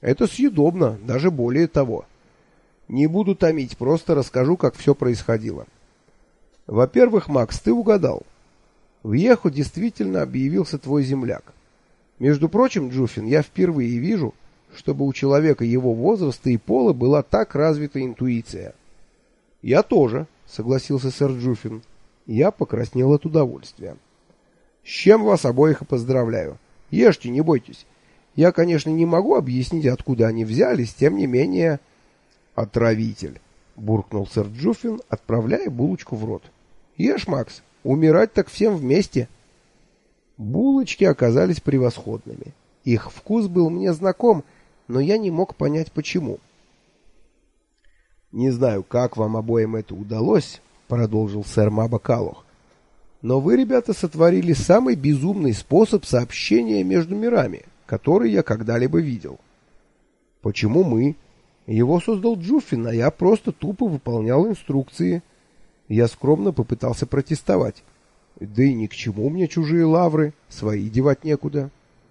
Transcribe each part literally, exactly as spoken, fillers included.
Это съедобно, даже более того. Не буду томить, просто расскажу, как все происходило. Во-первых, Макс, ты угадал. В Еху действительно объявился твой земляк. Между прочим, Джуфин, я впервые вижу, чтобы у человека его возраста и пола была так развита интуиция. Я тоже, согласился сэр Джуфин. Я покраснел от удовольствия. С чем вас обоих и поздравляю. Ешьте, не бойтесь. Я, конечно, не могу объяснить, откуда они взялись, тем не менее... Отравитель, буркнул сэр Джуфин, отправляя булочку в рот. Ешь, Макс, умирать так всем вместе. Булочки оказались превосходными. Их вкус был мне знаком, но я не мог понять, почему. Не знаю, как вам обоим это удалось, продолжил сэр Маба Калох, но вы, ребята, сотворили самый безумный способ сообщения между мирами, который я когда-либо видел. Почему мы? Его создал Джуфин, а я просто тупо выполнял инструкции. Я скромно попытался протестовать. Да и ни к чему мне чужие лавры, свои девать некуда.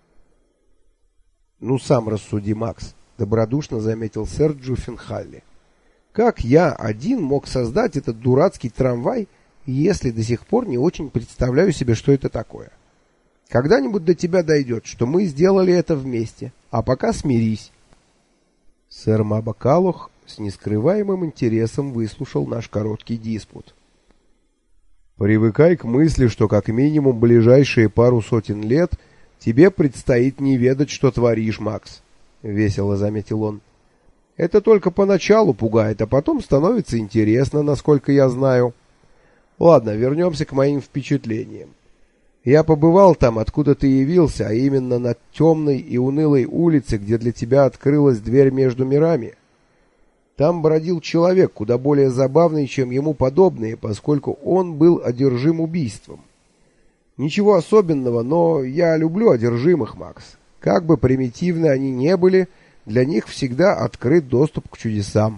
Ну, сам рассуди, Макс, добродушно заметил сэр Джуфин Халли. Как я один мог создать этот дурацкий трамвай, если до сих пор не очень представляю себе, что это такое? Когда-нибудь до тебя дойдет, что мы сделали это вместе, а пока смирись. Сэр Маба Калох с нескрываемым интересом выслушал наш короткий диспут. «Привыкай к мысли, что как минимум ближайшие пару сотен лет тебе предстоит не ведать, что творишь, Макс», — весело заметил он. «Это только поначалу пугает, а потом становится интересно, насколько я знаю. Ладно, вернемся к моим впечатлениям. Я побывал там, откуда ты явился, а именно на темной и унылой улице, где для тебя открылась дверь между мирами. Там бродил человек, куда более забавный, чем ему подобные, поскольку он был одержим убийством. Ничего особенного, но я люблю одержимых, Макс. Как бы примитивны они не были, для них всегда открыт доступ к чудесам.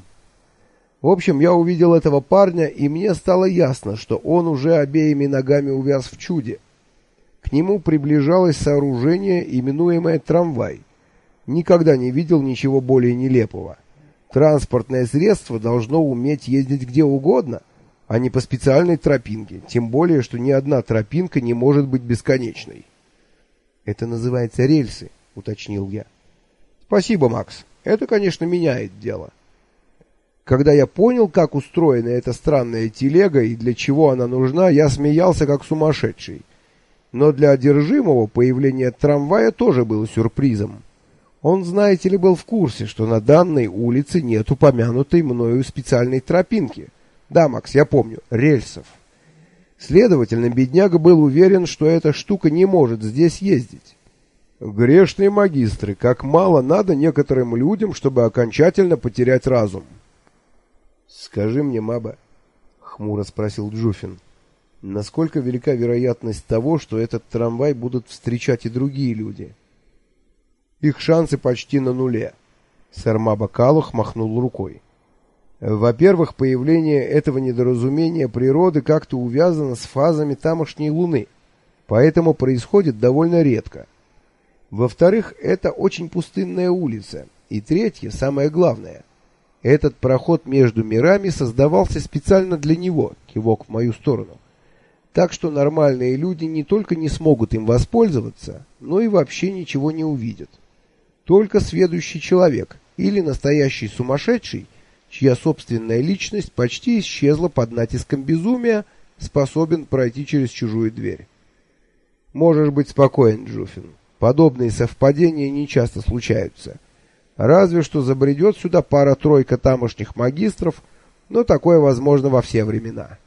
В общем, я увидел этого парня, и мне стало ясно, что он уже обеими ногами увяз в чуде. К нему приближалось сооружение, именуемое трамвай. Никогда не видел ничего более нелепого. Транспортное средство должно уметь ездить где угодно, а не по специальной тропинке, тем более, что ни одна тропинка не может быть бесконечной. «Это называется рельсы», — уточнил я. «Спасибо, Макс. Это, конечно, меняет дело». Когда я понял, как устроена эта странная телега и для чего она нужна, я смеялся как сумасшедший. Но для одержимого появление трамвая тоже было сюрпризом. Он, знаете ли, был в курсе, что на данной улице нет упомянутой мною специальной тропинки. Да, Макс, я помню, рельсов. Следовательно, бедняга был уверен, что эта штука не может здесь ездить. Грешные магистры, как мало надо некоторым людям, чтобы окончательно потерять разум. «Скажи мне, Маба», — хмуро спросил Джуфин, — «насколько велика вероятность того, что этот трамвай будут встречать и другие люди?» «Их шансы почти на нуле», — сэр Маба Калох махнул рукой. «Во-первых, появление этого недоразумения природы как-то увязано с фазами тамошней Луны, поэтому происходит довольно редко. Во-вторых, это очень пустынная улица. И третье, самое главное — этот проход между мирами создавался специально для него, кивок в мою сторону. Так что нормальные люди не только не смогут им воспользоваться, но и вообще ничего не увидят. Только сведущий человек или настоящий сумасшедший, чья собственная личность почти исчезла под натиском безумия, способен пройти через чужую дверь. Можешь быть спокоен, Джуфин. Подобные совпадения нечасто случаются. Разве что забредет сюда пара-тройка тамошних магистров, но такое возможно во все времена.